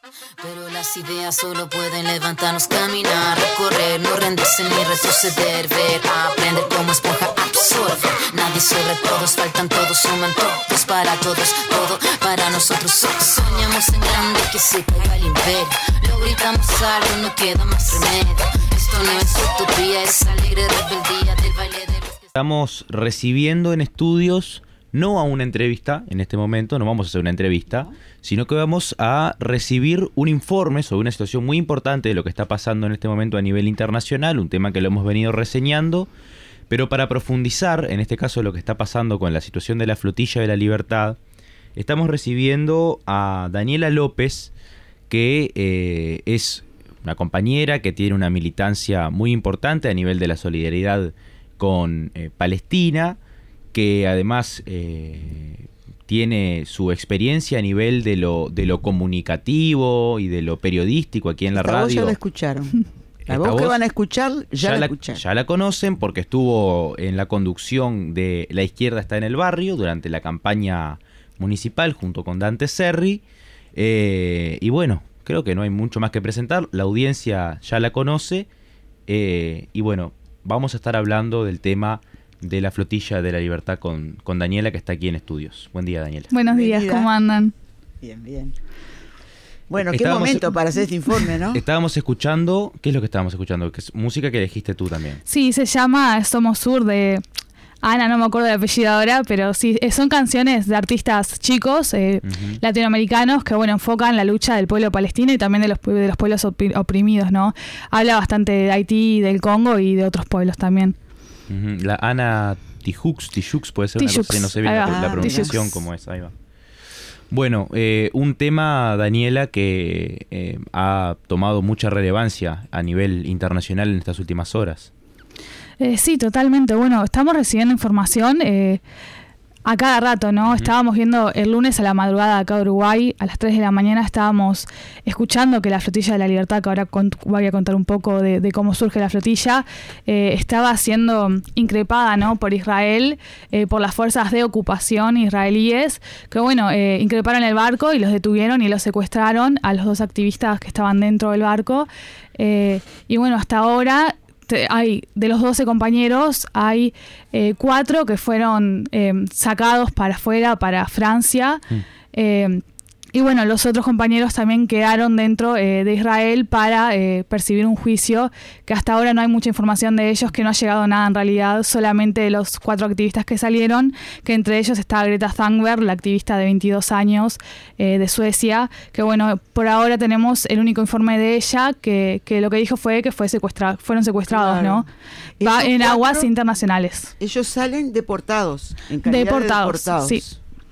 Pero las ideas solo pueden levantarnos, caminar, recorrer, no rendirse ni retroceder, ver, aprender como esponja, absorber. Nadie sobre todos, faltan todos, suman todos para todos, todo para nosotros. Soñamos en grande que se caiga el imperio, lo gritamos algo, no queda más remedio. Esto no es utopía, es alegre rebeldía del baile de los que... Estamos recibiendo en estudios, no a una entrevista en este momento, no vamos a hacer una entrevista, sino que vamos a recibir un informe sobre una situación muy importante de lo que está pasando en este momento a nivel internacional, un tema que lo hemos venido reseñando, pero para profundizar, en este caso, lo que está pasando con la situación de la Flotilla de la Libertad, estamos recibiendo a Daniela López, que es una compañera que tiene una militancia muy importante a nivel de la solidaridad con Palestina, que además tiene su experiencia a nivel de lo comunicativo y de lo periodístico aquí en la radio. Voz ya la escucharon. La voz que van a escuchar ya la escucharon. Ya la conocen porque estuvo en la conducción de La Izquierda está en el barrio durante la campaña municipal junto con Dante Serri. Y bueno, creo que no hay mucho más que presentar. La audiencia ya la conoce. Y bueno, vamos a estar hablando del tema de la Flotilla de la Libertad con Daniela, que está aquí en estudios. Buen día, Daniela. Buenos días, ¿cómo andan? Bien, bien. Bueno, qué momento para hacer este informe, ¿no? Estábamos escuchando, ¿qué es lo que estábamos escuchando? Que es música que elegiste tú también. Sí, se llama Somos Sur de Ana, no me acuerdo del apellido ahora, pero sí, son canciones de artistas chicos, latinoamericanos, que bueno, enfocan la lucha del pueblo palestino y también de los pueblos oprimidos, ¿no? Habla bastante de Haití, del Congo y de otros pueblos también. La Ana Tijoux puede ser una cosa, no sé bien la pronunciación como es, ahí va. Bueno, un tema, Daniela, que ha tomado mucha relevancia a nivel internacional en estas últimas horas. Sí, totalmente. Bueno, estamos recibiendo información a cada rato, ¿no? Estábamos viendo el lunes a la madrugada acá en Uruguay, a las 3 de la mañana estábamos escuchando que la Flotilla de la Libertad, que ahora voy a contar un poco de cómo surge la flotilla, estaba siendo increpada, ¿no? Por Israel, por las fuerzas de ocupación israelíes, que bueno, increparon el barco y los detuvieron y los secuestraron a los 2 activistas que estaban dentro del barco. Y bueno, hasta ahora... hay de los 12 compañeros, hay 4 que fueron sacados para afuera, para Francia. Y bueno, los otros compañeros también quedaron dentro de Israel para percibir un juicio, que hasta ahora no hay mucha información de ellos, que no ha llegado nada en realidad, solamente de los 4 activistas que salieron, que entre ellos está Greta Thunberg, la activista de 22 años de Suecia, que bueno, por ahora tenemos el único informe de ella, que lo que dijo fue que fueron secuestrados, claro, ¿no? Va en aguas internacionales. Ellos salen deportados, en calidad de deportados. Sí.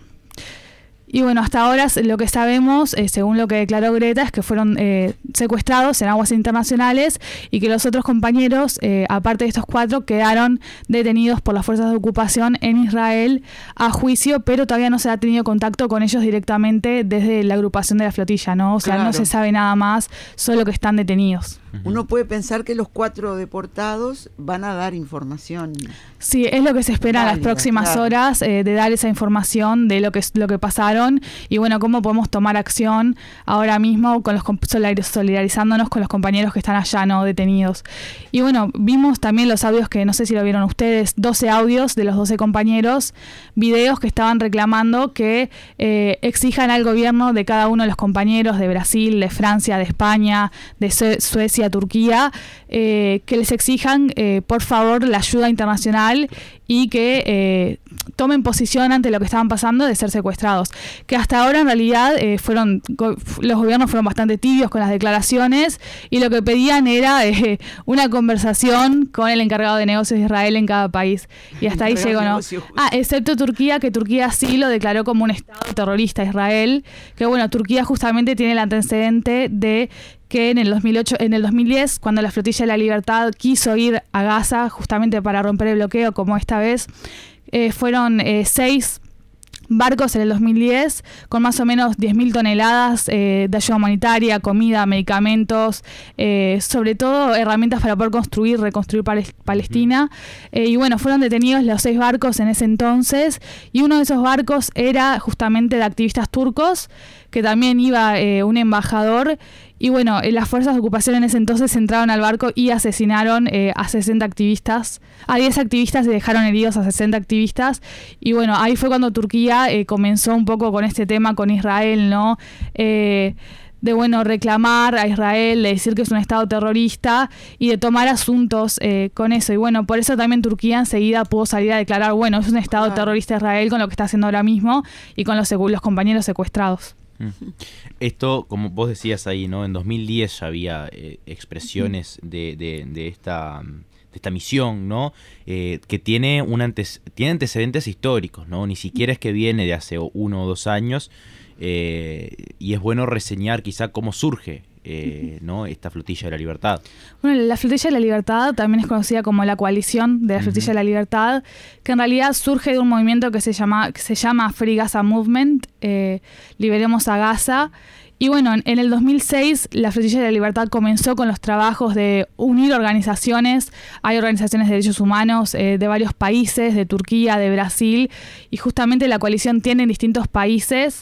Y bueno, hasta ahora lo que sabemos, según lo que declaró Greta, es que fueron secuestrados en aguas internacionales y que los otros compañeros, aparte de estos 4, quedaron detenidos por las fuerzas de ocupación en Israel a juicio, pero todavía no se ha tenido contacto con ellos directamente desde la agrupación de la flotilla, ¿no? O sea, claro, no se sabe nada más, solo que están detenidos. Uno puede pensar que los 4 deportados van a dar información. Sí, es lo que se espera en las próximas horas, de dar esa información de lo que pasaron y bueno, cómo podemos tomar acción ahora mismo con solidarizándonos con los compañeros que están allá, ¿no? Detenidos. Y bueno, vimos también los audios que no sé si lo vieron ustedes, 12 audios de los 12 compañeros, videos que estaban reclamando que exijan al gobierno de cada uno de los compañeros de Brasil, de Francia, de España, de Suecia, Turquía, que les exijan por favor la ayuda internacional y que tomen posición ante lo que estaban pasando de ser secuestrados, que hasta ahora en realidad los gobiernos fueron bastante tibios con las declaraciones y lo que pedían era una conversación con el encargado de negocios de Israel en cada país, y hasta ahí llegó, ¿no? Excepto Turquía, que Turquía sí lo declaró como un estado terrorista Israel, que bueno, Turquía justamente tiene el antecedente de que en el 2010, cuando la Flotilla de la Libertad quiso ir a Gaza justamente para romper el bloqueo, como esta vez, fueron 6 barcos en el 2010 con más o menos 10.000 toneladas de ayuda humanitaria, comida, medicamentos, sobre todo herramientas para poder reconstruir Palestina. Y bueno, fueron detenidos los 6 barcos en ese entonces, y uno de esos barcos era justamente de activistas turcos, que también iba un embajador. Y bueno, las fuerzas de ocupación en ese entonces entraron al barco y asesinaron a 60 activistas, a 10 activistas, y dejaron heridos a 60 activistas. Y bueno, ahí fue cuando Turquía comenzó un poco con este tema con Israel, ¿no? De bueno, reclamar a Israel, de decir que es un estado terrorista y de tomar asuntos con eso. Y bueno, por eso también Turquía enseguida pudo salir a declarar, bueno, es un estado terrorista Israel con lo que está haciendo ahora mismo y con los compañeros secuestrados. Esto, como vos decías ahí, ¿no? En 2010 ya había expresiones de esta misión, ¿no? Que tiene antecedentes históricos, ¿no? Ni siquiera es que viene de hace 1 o 2 años, y es bueno reseñar quizá cómo surge ¿no? esta Flotilla de la Libertad. Bueno, la Flotilla de la Libertad también es conocida como la Coalición de la Flotilla de la Libertad, que en realidad surge de un movimiento que se llama Free Gaza Movement, Liberemos a Gaza. Y bueno, en el 2006 la Flotilla de la Libertad comenzó con los trabajos de unir organizaciones. Hay organizaciones de derechos humanos de varios países, de Turquía, de Brasil, y justamente la coalición tiene en distintos países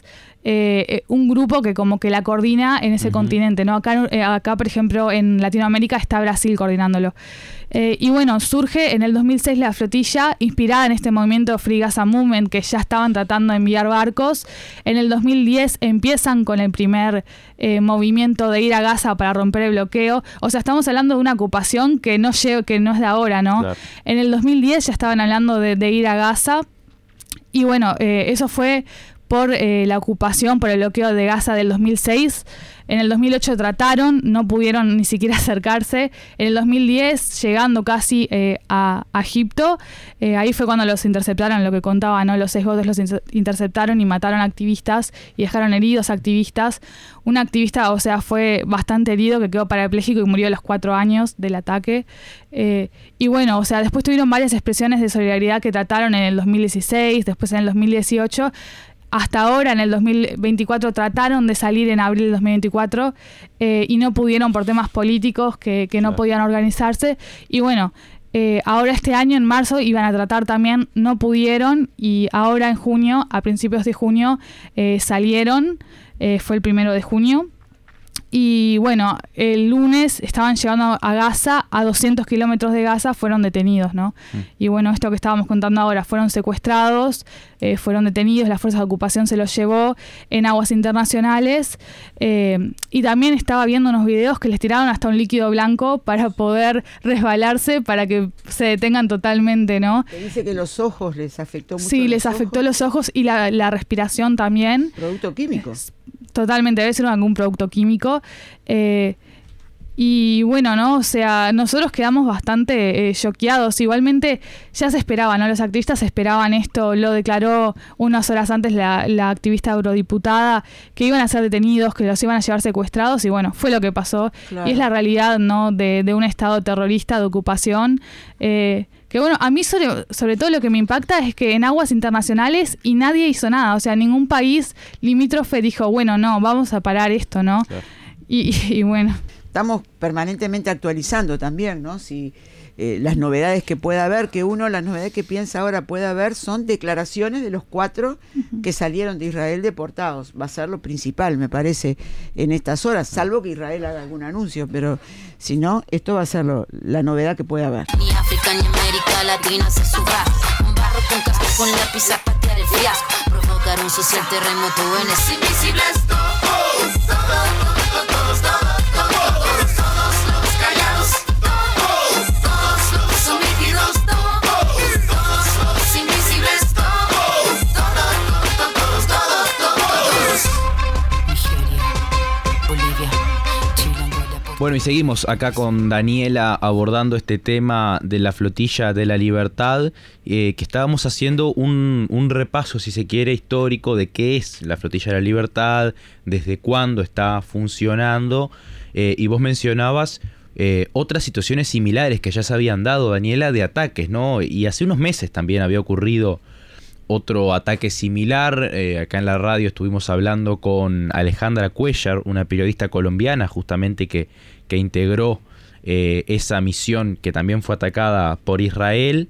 un grupo que como que la coordina en ese continente, ¿no? Acá, por ejemplo, en Latinoamérica está Brasil coordinándolo. Y bueno, surge en el 2006 la flotilla, inspirada en este movimiento Free Gaza Movement, que ya estaban tratando de enviar barcos. En el 2010 empiezan con el primer movimiento de ir a Gaza para romper el bloqueo. O sea, estamos hablando de una ocupación que no es de ahora, ¿no? Claro. En el 2010 ya estaban hablando de ir a Gaza. Y bueno, eso fue por la ocupación, por el bloqueo de Gaza del 2006. En el 2008 trataron, no pudieron ni siquiera acercarse. En el 2010, llegando casi a Egipto, ahí fue cuando los interceptaron, lo que contaba, ¿no? Los 6 botes los interceptaron y mataron activistas y dejaron heridos activistas. Un activista, o sea, fue bastante herido, que quedó parapléjico y murió a los 4 años del ataque. Y bueno, o sea, después tuvieron varias expresiones de solidaridad que trataron en el 2016, después en el 2018. Hasta ahora, en el 2024, trataron de salir en abril del 2024 y no pudieron por temas políticos que no podían organizarse. Y bueno, ahora este año, en marzo, iban a tratar también, no pudieron, y ahora en junio, a principios de junio, salieron, fue el 1 de junio. Y bueno, el lunes estaban llegando a Gaza, a 200 kilómetros de Gaza, fueron detenidos, ¿no? Y bueno, esto que estábamos contando ahora, fueron secuestrados, fueron detenidos, la fuerza de ocupación se los llevó en aguas internacionales, y también estaba viendo unos videos que les tiraron hasta un líquido blanco para poder resbalarse, para que se detengan totalmente, ¿no? Te dice que los ojos les afectó mucho. Sí, les afectó los ojos y la respiración también. ¿Producto químico? Totalmente, debe ser algún producto químico. Y bueno, ¿no? O sea, nosotros quedamos bastante choqueados. Igualmente ya se esperaba, ¿no? Los activistas esperaban esto. Lo declaró unas horas antes la activista eurodiputada, que iban a ser detenidos, que los iban a llevar secuestrados. Y bueno, fue lo que pasó. Claro. Y es la realidad, ¿no? De un estado terrorista, de ocupación. Que bueno, a mí sobre todo lo que me impacta es que en aguas internacionales y nadie hizo nada. O sea, ningún país limítrofe dijo, bueno, no, vamos a parar esto, ¿no? Claro. Y bueno. Estamos permanentemente actualizando también, ¿no? Si las novedades que pueda haber, las novedades que piensa ahora puede haber son declaraciones de los 4 que salieron de Israel deportados. Va a ser lo principal, me parece, en estas horas, salvo que Israel haga algún anuncio, pero si no, esto va a ser la novedad que puede haber. Ni África ni América Latina se suba, un barro con casco con lápiz a patear el fiasco, provocar un social terremoto en ese invisibles todos, todos los callados, todos los sometidos, todos los invisibles, todos. Nigeria, Bolivia, Chile, Angola. Bueno, y seguimos acá con Daniela abordando este tema de la Flotilla de la Libertad, que estábamos haciendo un repaso, si se quiere, histórico de qué es la Flotilla de la Libertad, desde cuándo está funcionando, y vos mencionabas otras situaciones similares que ya se habían dado, Daniela, de ataques, ¿no? Y hace unos meses también había ocurrido otro ataque similar. Acá en la radio estuvimos hablando con Alejandra Cuellar, una periodista colombiana justamente que integró esa misión que también fue atacada por Israel,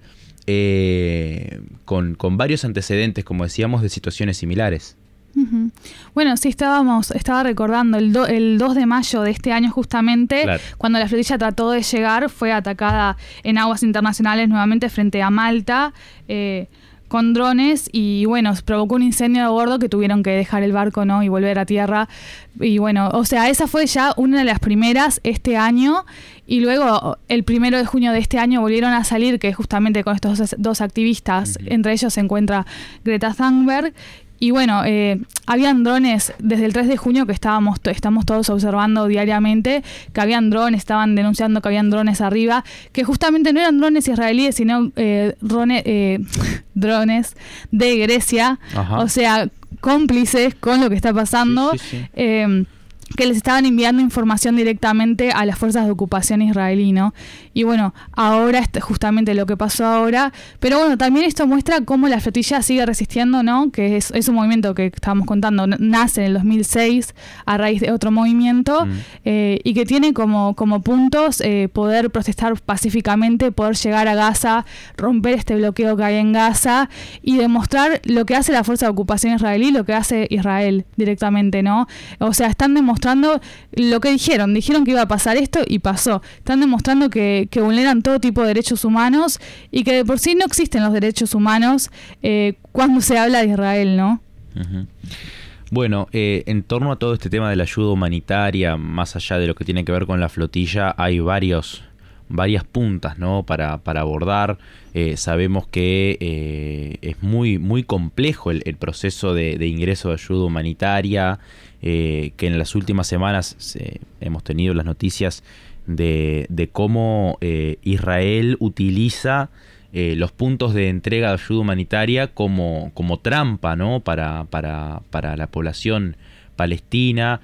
con varios antecedentes, como decíamos, de situaciones similares. Uh-huh. Bueno, sí, estaba recordando el 2 de mayo de este año justamente, claro, cuando la flotilla trató de llegar, fue atacada en aguas internacionales nuevamente frente a Malta, con drones, y bueno, provocó un incendio a bordo que tuvieron que dejar el barco, ¿no?, y volver a tierra. Y bueno, o sea, esa fue ya una de las primeras este año, y luego el 1 de junio de este año volvieron a salir, que justamente con estos dos activistas, uh-huh, entre ellos se encuentra Greta Thunberg. Y bueno, habían drones desde el 3 de junio que estamos todos observando diariamente, que habían drones, estaban denunciando que habían drones arriba, que justamente no eran drones israelíes, sino drones de Grecia. Ajá. O sea, cómplices con lo que está pasando. Sí. Que les estaban enviando información directamente a las fuerzas de ocupación israelí, ¿no? Y bueno, ahora justamente lo que pasó ahora, pero bueno, también esto muestra cómo la flotilla sigue resistiendo, ¿no? Que es un movimiento que estábamos contando, nace en el 2006 a raíz de otro movimiento, y que tiene como puntos poder protestar pacíficamente, poder llegar a Gaza, romper este bloqueo que hay en Gaza y demostrar lo que hace la fuerza de ocupación israelí, lo que hace Israel directamente, ¿no? O sea, están demostrando lo que dijeron que iba a pasar esto y pasó. Están demostrando que vulneran todo tipo de derechos humanos y que de por sí no existen los derechos humanos cuando se habla de Israel, ¿no? Uh-huh. Bueno, en torno a todo este tema de la ayuda humanitaria, más allá de lo que tiene que ver con la flotilla, hay varias puntas, ¿no?, para abordar. Sabemos que es muy, muy complejo el proceso de ingreso de ayuda humanitaria, que en las últimas semanas hemos tenido las noticias de cómo Israel utiliza los puntos de entrega de ayuda humanitaria como trampa, ¿no?, para la población palestina,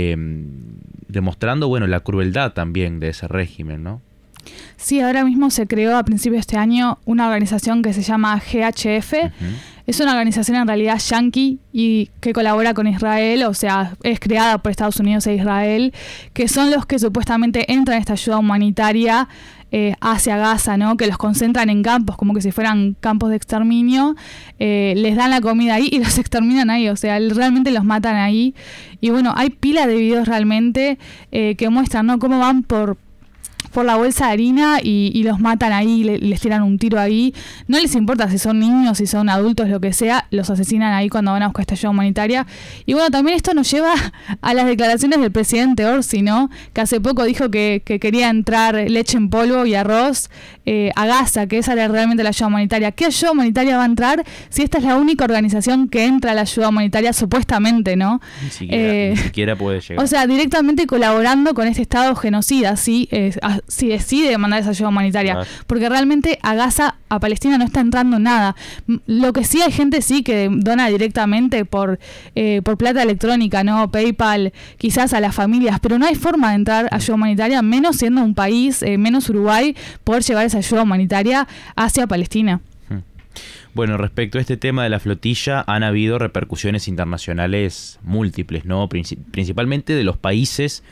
demostrando, bueno, la crueldad también de ese régimen, ¿no? Sí, ahora mismo se creó a principios de este año una organización que se llama GHF. Uh-huh. Es una organización en realidad yanqui y que colabora con Israel, o sea, es creada por Estados Unidos e Israel, que son los que supuestamente entran en esta ayuda humanitaria hacia Gaza, ¿no? Que los concentran en campos, como que si fueran campos de exterminio, les dan la comida ahí y los exterminan ahí, o sea, realmente los matan ahí. Y bueno, hay pila de videos realmente que muestran, ¿no?, cómo van por la bolsa de harina y los matan ahí, les tiran un tiro ahí. No les importa si son niños, si son adultos, lo que sea, los asesinan ahí cuando van a buscar esta ayuda humanitaria. Y bueno, también esto nos lleva a las declaraciones del presidente Orsi, ¿no?, que hace poco dijo que quería entrar leche en polvo y arroz a Gaza, que esa era realmente la ayuda humanitaria. ¿Qué ayuda humanitaria va a entrar si esta es la única organización que entra a la ayuda humanitaria supuestamente, ¿no? Ni siquiera puede llegar. O sea, directamente colaborando con este Estado genocida, ¿sí? Si decide mandar esa ayuda humanitaria, claro, porque realmente a Gaza, a Palestina no está entrando nada. Lo que sí hay gente sí que dona directamente por plata electrónica, ¿no?, PayPal, quizás a las familias, pero no hay forma de entrar ayuda humanitaria, menos siendo un país, menos Uruguay, poder llevar esa ayuda humanitaria hacia Palestina. Bueno, respecto a este tema de la flotilla, han habido repercusiones internacionales múltiples, ¿no?, principalmente de los países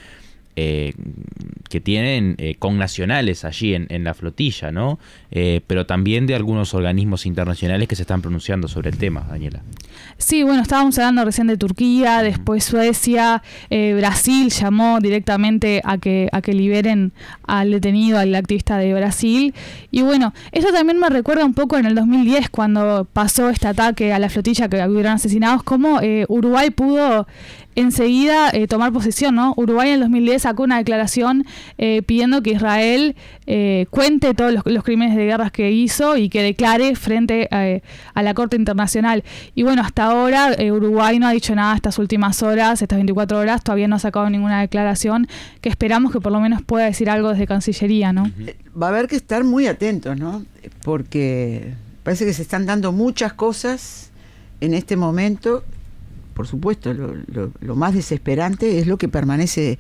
que tienen connacionales allí en la flotilla, ¿no? Pero también de algunos organismos internacionales que se están pronunciando sobre el tema, Daniela. Sí, bueno, estábamos hablando recién de Turquía, después Suecia, Brasil llamó directamente a que liberen al detenido, al activista de Brasil. Y bueno, esto también me recuerda un poco en el 2010, cuando pasó este ataque a la flotilla, que hubieron asesinados, cómo Uruguay pudo enseguida tomar posesión, ¿no? Uruguay en el 2010 sacó una declaración pidiendo que Israel cuente todos los crímenes de guerra que hizo y que declare frente a la Corte Internacional. Y bueno, hasta ahora Uruguay no ha dicho nada estas últimas horas, estas 24 horas, todavía no ha sacado ninguna declaración, que esperamos que por lo menos pueda decir algo desde Cancillería, ¿no? Va a haber que estar muy atentos, ¿no? Porque parece que se están dando muchas cosas en este momento. Por supuesto, lo más desesperante es lo que permanece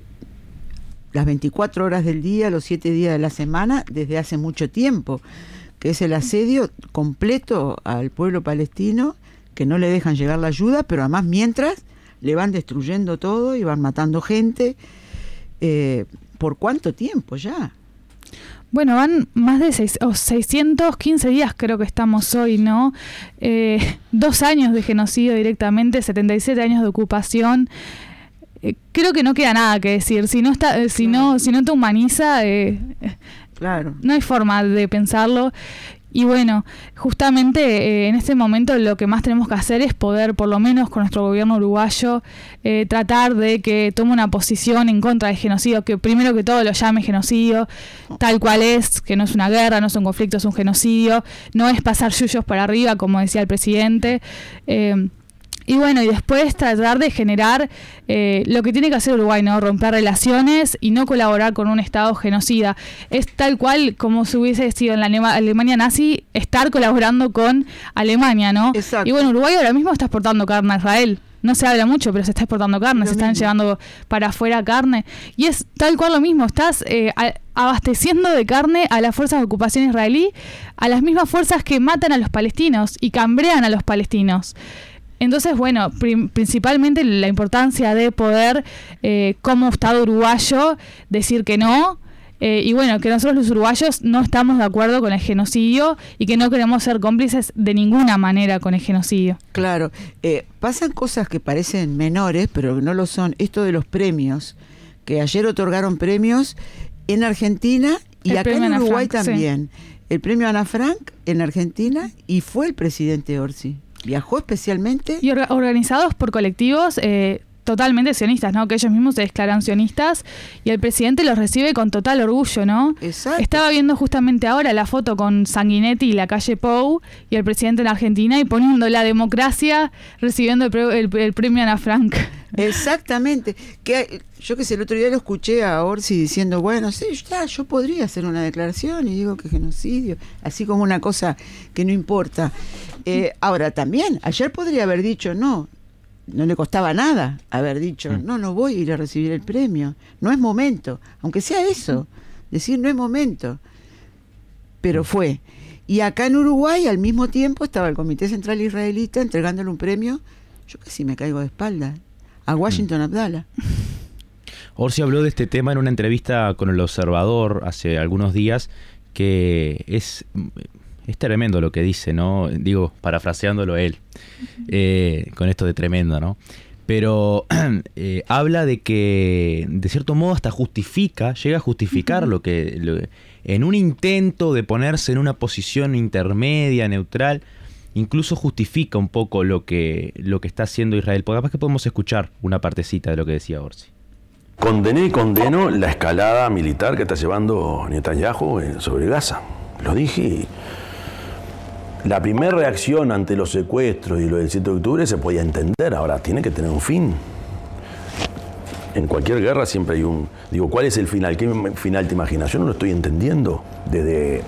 las 24 horas del día, los 7 días de la semana, desde hace mucho tiempo, que es el asedio completo al pueblo palestino, que no le dejan llegar la ayuda, pero además mientras le van destruyendo todo y van matando gente. ¿Por cuánto tiempo ya? Bueno, van más de 615 días, creo que estamos hoy, ¿no? 2 años de genocidio directamente, 77 años de ocupación. Creo que no queda nada que decir. Si no te humaniza, claro, no hay forma de pensarlo. Y bueno, justamente en este momento lo que más tenemos que hacer es poder, por lo menos con nuestro gobierno uruguayo, tratar de que tome una posición en contra del genocidio, que primero que todo lo llame genocidio, tal cual es, que no es una guerra, no es un conflicto, es un genocidio, no es pasar yuyos para arriba, como decía el presidente. Y bueno, y después tratar de generar lo que tiene que hacer Uruguay, ¿no? Romper relaciones y no colaborar con un Estado genocida. Es tal cual como si hubiese sido en la Alemania nazi, estar colaborando con Alemania, ¿no? Exacto. Y bueno, Uruguay ahora mismo está exportando carne a Israel. No se habla mucho, pero se está exportando carne, se están llevando para afuera carne. Y es tal cual lo mismo, estás abasteciendo de carne a las fuerzas de ocupación israelí, a las mismas fuerzas que matan a los palestinos y cambrean a los palestinos. Entonces, bueno, principalmente la importancia de poder, como Estado uruguayo, decir que no, y bueno, que nosotros los uruguayos no estamos de acuerdo con el genocidio y que no queremos ser cómplices de ninguna manera con el genocidio. Claro, pasan cosas que parecen menores, pero que no lo son. Esto de los premios, que ayer otorgaron premios en Argentina y acá en Uruguay también. Sí. El premio Ana Frank en Argentina, y fue el presidente Orsi. Viajó especialmente. Y organizados por colectivos totalmente sionistas, ¿no? Que ellos mismos se declaran sionistas y el presidente los recibe con total orgullo, ¿no? Exacto. Estaba viendo justamente ahora la foto con Sanguinetti y la calle Pou y el presidente en Argentina y poniendo la democracia recibiendo el premio Ana Frank. Exactamente. Que yo que sé, el otro día lo escuché a Orsi diciendo, bueno, sí, yo podría hacer una declaración y digo que genocidio, así como una cosa que no importa. Ahora también, ayer podría haber dicho no le costaba nada haber dicho, no voy a ir a recibir el premio, no es momento, aunque sea eso, decir no es momento, pero fue. Y acá en Uruguay al mismo tiempo estaba el Comité Central Israelita entregándole un premio, yo casi me caigo de espalda, a Washington Abdallah. Orsi habló de este tema en una entrevista con El Observador hace algunos días, que es tremendo lo que dice, ¿no? Digo, parafraseándolo él, con esto de tremendo, ¿no? Pero habla de que, de cierto modo, hasta llega a justificar lo que en un intento de ponerse en una posición intermedia, neutral, incluso justifica un poco lo que está haciendo Israel. Porque capaz que podemos escuchar una partecita de lo que decía Orsi. Condené y condeno la escalada militar que está llevando Netanyahu sobre Gaza. Lo dije y la primera reacción ante los secuestros y lo del 7 de octubre se podía entender. Ahora tiene que tener un fin. En cualquier guerra siempre hay un... Digo, ¿cuál es el final? ¿Qué final te imaginas? Yo no lo estoy entendiendo. Desde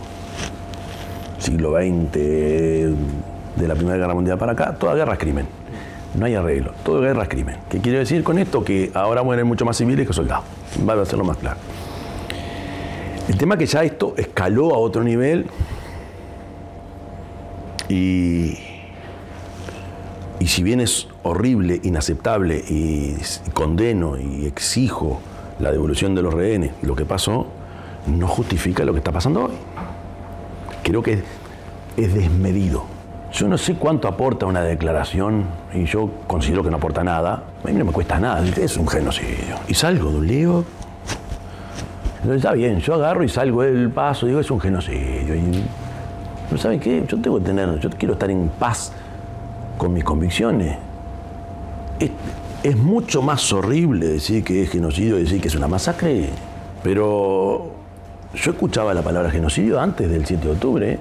siglo XX, de la Primera Guerra Mundial para acá, toda guerra es crimen. No hay arreglo. Toda guerra es crimen. ¿Qué quiere decir con esto? Que ahora mueren mucho más civiles que soldados. Va a hacerlo más claro. El tema es que ya esto escaló a otro nivel y si bien es horrible, inaceptable y condeno y exijo la devolución de los rehenes, lo que pasó no justifica lo que está pasando hoy. Creo que es desmedido. Yo no sé cuánto aporta una declaración y yo considero que no aporta nada. A mí no me cuesta nada, es un genocidio. Y salgo de un lío. Entonces, está bien, yo agarro y salgo del paso, digo, es un genocidio. ¿No saben qué? Yo quiero estar en paz con mis convicciones. Es mucho más horrible decir que es genocidio y decir que es una masacre. Pero yo escuchaba la palabra genocidio antes del 7 de octubre.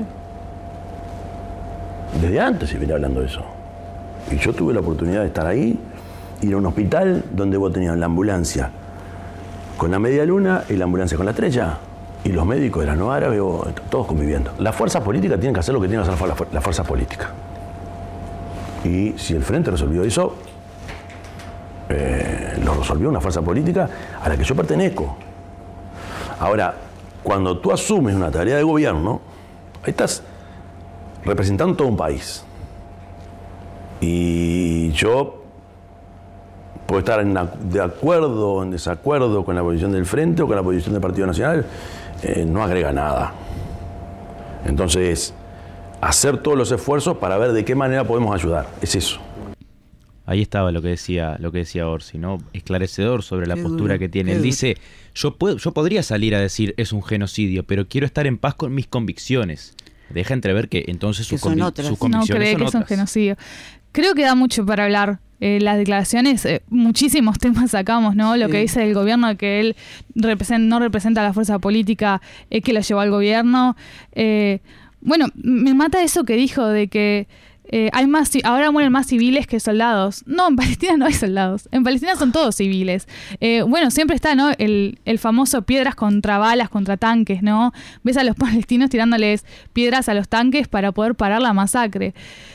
Desde antes se viene hablando de eso. Y yo tuve la oportunidad de estar ahí, ir a un hospital donde vos tenías la ambulancia con la media luna y la ambulancia con la estrella. Y los médicos eran no árabes, todos conviviendo. Las fuerzas políticas tienen que hacer lo que tienen que hacer las fuerzas políticas. Y si el Frente resolvió eso, lo resolvió una fuerza política a la que yo pertenezco. Ahora, cuando tú asumes una tarea de gobierno, Ahí estás representando todo un país. Y yo puedo estar de acuerdo o en desacuerdo con la posición del Frente o con la posición del Partido Nacional, no agrega nada. Entonces, hacer todos los esfuerzos para ver de qué manera podemos ayudar. Es eso. Ahí estaba lo que decía Orsi, ¿no? Esclarecedor sobre la postura que tiene. Él dice, yo podría salir a decir es un genocidio, pero quiero estar en paz con mis convicciones. Deja entrever que entonces sus convicciones no cree que es un genocidio. Creo que da mucho para hablar. Las declaraciones, muchísimos temas sacamos, ¿no? Lo que dice el gobierno, que él no representa a la fuerza política que lo llevó al gobierno. Bueno, me mata eso que dijo de que ahora mueren más civiles que soldados. No, en Palestina no hay soldados. En Palestina son todos civiles. Bueno, siempre está, ¿no? El famoso piedras contra balas, contra tanques, ¿no? Ves a los palestinos tirándoles piedras a los tanques para poder parar la masacre.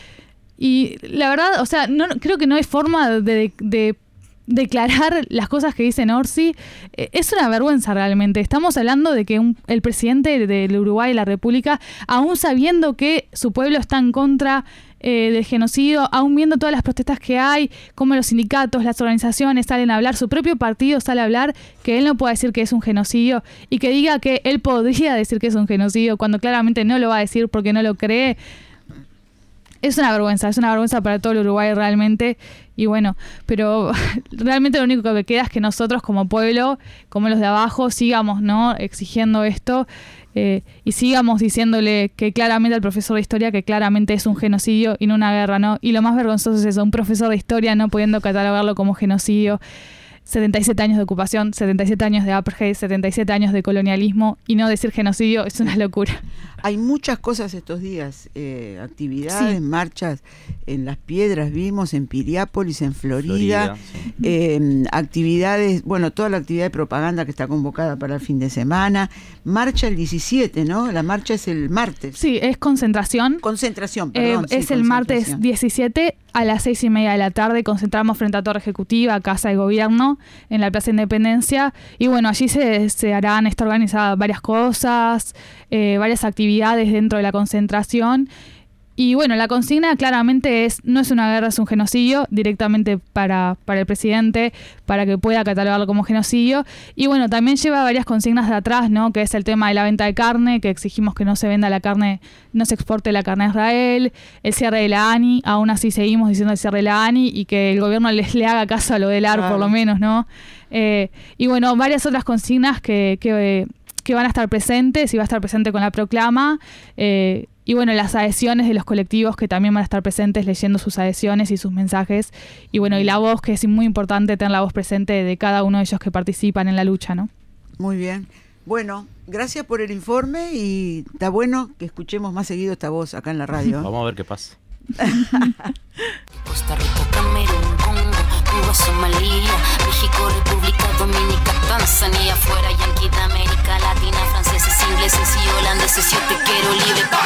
Y la verdad, o sea, creo que no hay forma de declarar las cosas que dice Orsi. Es una vergüenza realmente. Estamos hablando de que el presidente del Uruguay, la República, aún sabiendo que su pueblo está en contra del genocidio, aún viendo todas las protestas que hay, como los sindicatos, las organizaciones salen a hablar, su propio partido sale a hablar, que él no pueda decir que es un genocidio y que diga que él podría decir que es un genocidio cuando claramente no lo va a decir porque no lo cree. Es una vergüenza para todo el Uruguay realmente. Y bueno, pero realmente lo único que queda es que nosotros como pueblo, como los de abajo, sigamos, ¿no?, exigiendo esto y sigamos diciéndole que claramente al profesor de historia que claramente es un genocidio y no una guerra, ¿no? Y lo más vergonzoso es eso, un profesor de historia no pudiendo catalogarlo como genocidio. 77 años de ocupación, 77 años de apartheid, 77 años de colonialismo y no decir genocidio es una locura. Hay muchas cosas estos días, actividades, marchas en Las Piedras, vimos en Piriápolis, en Florida. Actividades, bueno, toda la actividad de propaganda que está convocada para el fin de semana. Marcha el 17, ¿no? La marcha es el martes. Sí, es concentración. Concentración, perdón. Es el martes 17 a las 6:30 de la tarde. Concentramos frente a Torre Ejecutiva, Casa de Gobierno, en la Plaza Independencia. Y bueno, allí está organizadas varias cosas, varias actividades dentro de la concentración. Y bueno, la consigna claramente no es una guerra, es un genocidio, directamente para el presidente, para que pueda catalogarlo como genocidio. Y bueno, también lleva varias consignas de atrás, ¿no? Que es el tema de la venta de carne, que exigimos que no se venda la carne, no se exporte la carne a Israel, el cierre de la ANI, aún así seguimos diciendo el cierre de la ANI y que el gobierno le haga caso a lo del AR, por lo menos, ¿no? Y bueno, varias otras consignas que van a estar presentes y va a estar presente con la proclama. Y bueno, las adhesiones de los colectivos que también van a estar presentes leyendo sus adhesiones y sus mensajes. Y bueno, y la voz, que es muy importante tener la voz presente de cada uno de ellos que participan en la lucha, ¿no? Muy bien. Bueno, gracias por el informe y está bueno que escuchemos más seguido esta voz acá en la radio. Vamos a ver qué pasa. Costa Rica, Camerún, Congo, Cuba, Somalia, México, República Dominicana, Tanzania, fuera Yankee de América Latina, franceses, ingleses y holandeses, yo te quiero libre.